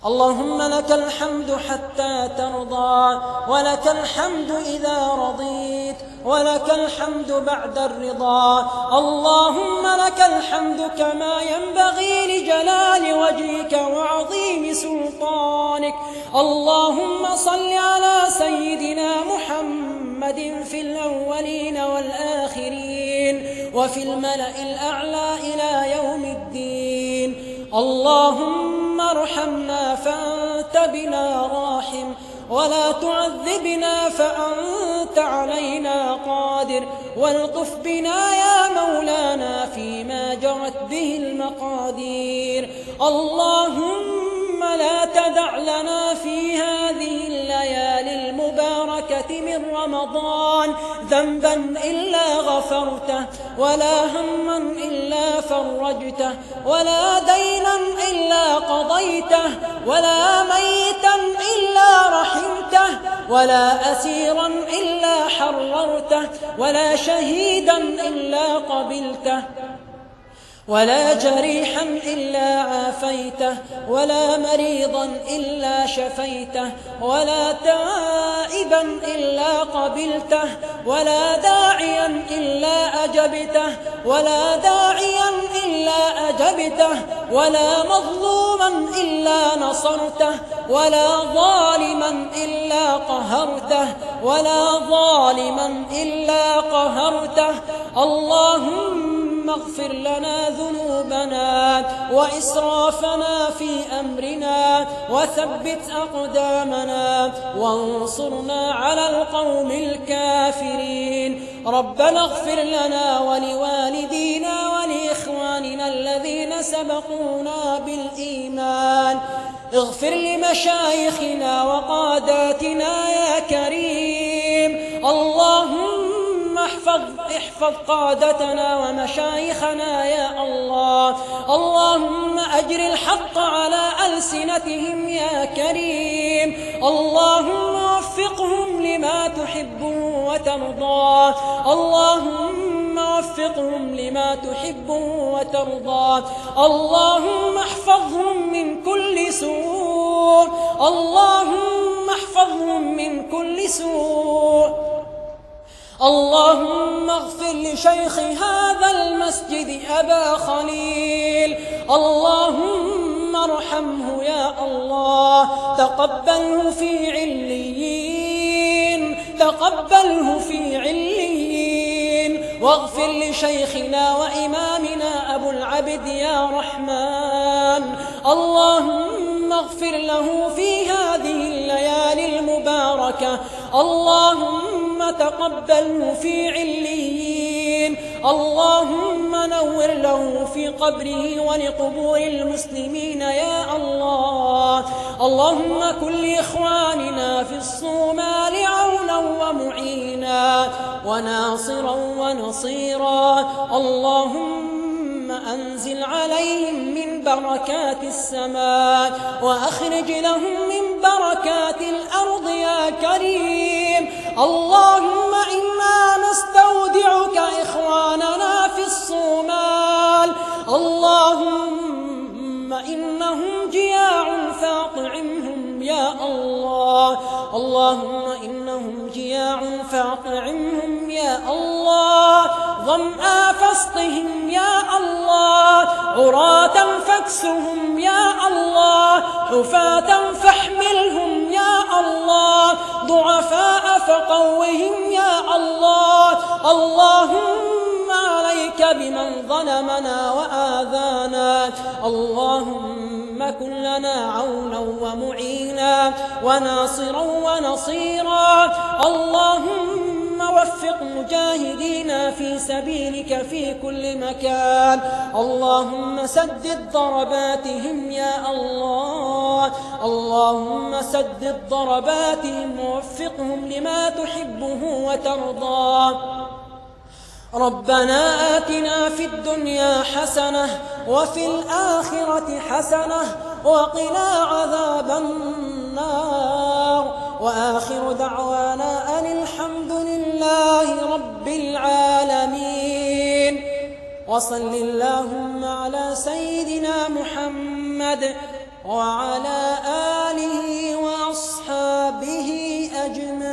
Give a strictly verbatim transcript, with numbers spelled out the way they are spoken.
اللهم لك الحمد حتى ترضى، ولك الحمد إذا رضيت، ولك الحمد بعد الرضا. اللهم لك الحمد كما ينبغي لجلال وجهك وعظيم سلطانك. اللهم صل على سيدنا محمد في الأولين والآخرين وفي الملأ الأعلى إلى يوم الدين. اللهم ارحمنا فأنت بنا راحم، ولا تعذبنا فأنت علينا قادر، والطف بنا يا مولانا فيما جرت به المقادير. اللهم لا تدع لنا في هذه الليالي المباركة من رمضان ذنبا إلا غفرته، ولا هما إلا فرجته، ولا دينا إلا قضيته، ولا ميتا إلا رحمته، ولا أسيرا إلا حررته، ولا شهيدا إلا قبلته، ولا جريحا إلا عافيته، ولا مريضا إلا شفيته، ولا تائبا إلا قبلته، ولا داعيا إلا أجبته، ولا داعيا إلا أجبته، ولا مظلوما إلا نصرته، ولا ظالما إلا قهرته، ولا ظالما إلا قهرته. اللهم اغفر لنا ذنوبنا وإسرافنا في أمرنا، وثبت أقدامنا، وانصرنا على القوم الكافرين. ربنا اغفر لنا ولوالدينا ولإخواننا الذين سبقونا بالإيمان. اغفر لمشايخنا وقاداتنا يا كريم. اللهم احفظ احفظ قادتنا ومشايخنا يا الله. اللهم أجر الحق على ألسنتهم يا كريم. اللهم وفقهم لما تحب وترضى. اللهم وفقهم لما تحب وترضى. اللهم احفظهم من كل سوء. اللهم احفظهم من كل سوء. اللهم اغفر لشيخ هذا المسجد أبا خليل. اللهم ارحمه يا الله. تقبله في عليين، تقبله في عليين. واغفر لشيخنا وإمامنا أبو العبد يا رحمن. اللهم اغفر له في هذه الليالي المباركة. اللهم تقبله في عليين. اللهم نور له في قبره ولقبور المسلمين يا الله. اللهم كن لإخواننا في الصومال عونا ومعينا وناصرا ونصيرا. اللهم أنزل عليهم من بركات السماء، وأخرج لهم من بركات الأرض يا كريم. اللهم إنا نستودعك إخواننا في الصومال. اللهم إنهم جياع فاطعمهم يا الله. اللهم إنهم جياع فاطعمهم يا الله. ظمآ فاسقهم يا الله. عراة فاكسهم يا الله. حفاة فاحملهم يا الله. ضعفاء فقوهم يا الله. اللهم عليك بمن ظلمنا وآذانا. اللهم كن لنا عونا ومعينا وناصرا ونصيرا. اللهم وفق مجاهدينا في سبيلك في كل مكان. اللهم سدد ضرباتهم يا الله. اللهم سدد ضرباتهم ووفقهم لما تحبه وترضى. ربنا آتنا في الدنيا حسنة وفي الآخرة حسنة وقنا عذاب النار. وآخر دعوانا أن الحمد لله رب العالمين. وصل اللهم على سيدنا محمد وعلى آله وأصحابه أجمعين.